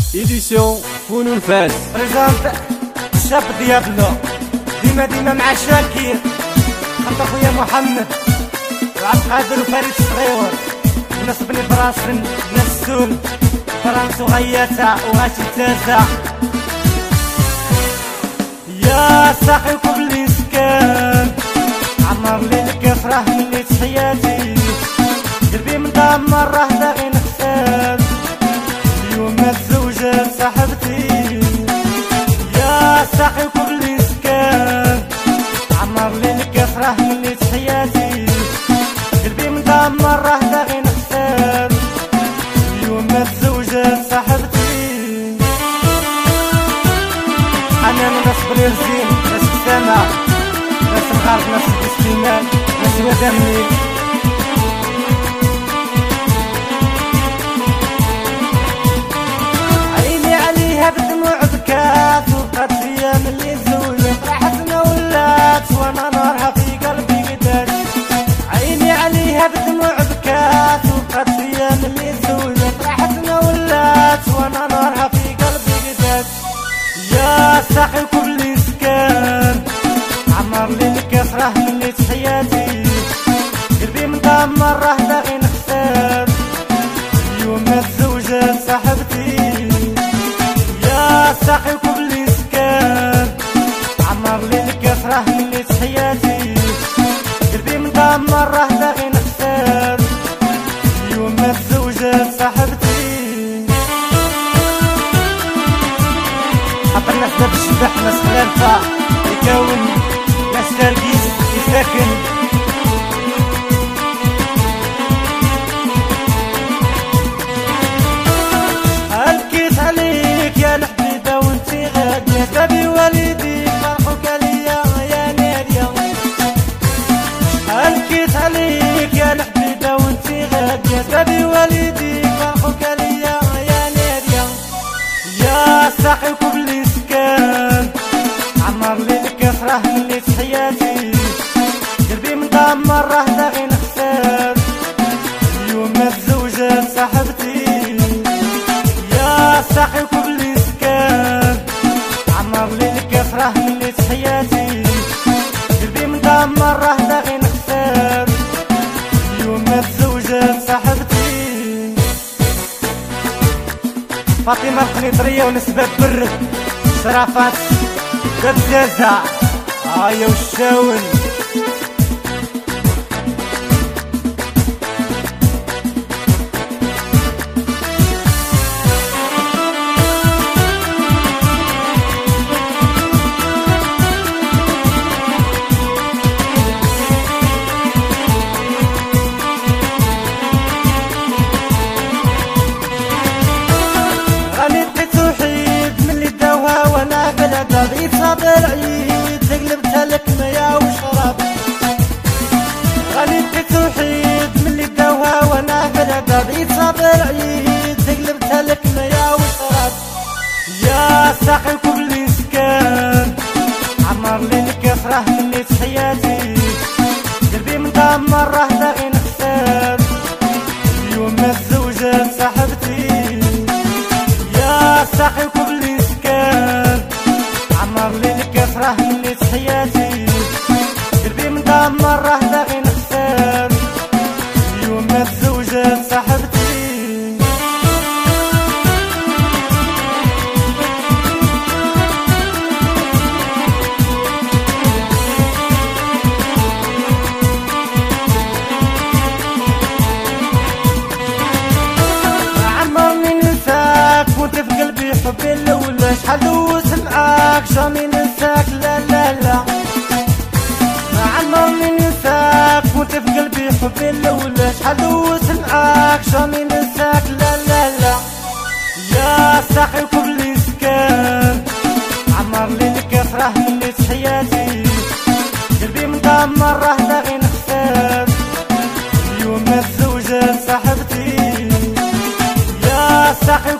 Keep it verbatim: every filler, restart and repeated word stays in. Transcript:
إديسيون فنون فاس بريزونت الشاب ديابلو ديما ديما مع شاكير خط خويا محمد وعبد القادر وفريد الصغيور وناس بني براسن ناس السول فرنسا وغياتا وغاشي تازا يا ساقي قبل سكان عمر ليلك فرح مني تحياتي قلبي مدمر راه باغي نختار اليوم الزوجة صاحبتي يا ساقي قبل سكان عمر ليلك فرح مني تحياتي قلبي مدمر راه باغي نختار اليوم الزوجة صاحبتي انا من ناس بريرزين ناس السما ناس الغرب ناس الاسلام ناس ودمني عيني عليها بدموع بكات وبقات فيا ملي تزوجت راحتنا ولات وانا نارها في قلبي قداش عيني عليها بدموع بكات وبقات فيا ملي تزوجت راحتنا ولات وانا نارها في قلبي قداش يا ساقي كل سكان عمر ليلك فرح مني تحياتي قلبي مدمر راه باغي نختار اليوم الزوجة صاحبتي يا ساقي كل سكان عمر ليلك فرح مني تحياتي قلبي مدمر راه باغي نختار اليوم الزوجة صاحبتي حط الناس باب الشباح ناس خلالفة يكون ناس ترقيس يساكن هلكيت عليك يا الحبيبة وانتي غادية بابي والدي فرحوك عليا يا نادية هلكيت عليك يا الحبيبة وانتي غادية بابي والدي فرحوك عليا يا نادية يا ساقي قبل سكان عمر ليلك فرح مني تحياتي قلبي مدمر راه باغي نختار اليوم الزوجة صاحبتي يا ساقي قبل سكان عمر ليلك فرح مني تحياتي قلبي مدمر راه باغي نختار اليوم الزوجة صاحبتي فاطمة القنيطرية ونسبة برد شرافات دبزازة هايا والشاون غني بقيت وحيد ملي داوها وانا بلادها بغيت صابر عيد قلبتها لك ميا وشراب غني بقيت وحيد ملي داوها وانا بلادها بغيت صابر عيد قلبتها لك ميا وشراب يا ساقي كل سكان عمر ليلك فرح مني تحياتي قلبي مدمر راه باغي نختار اليوم الزوجة صاحبتي يا ساقي كل سكان عمر ليلك فرح مني تحياتي قلبي مدمر راه باغي نختار اليوم الزوجة صاحبتي عمرني ننساك وانت في قلبي حبي الاول شحال دوزت معاك جامي ننساك لا لا لا ما عمرني ننساك وانت في قلبي حبي الاول شحال دوزت معاك جامي ننساك لا لا لا يا ساقي كل سكان عمر ليلك فرح مني تحياتي قلبي مدمر راه باغي نختار اليوم الزوجة صاحبتي يا ساقي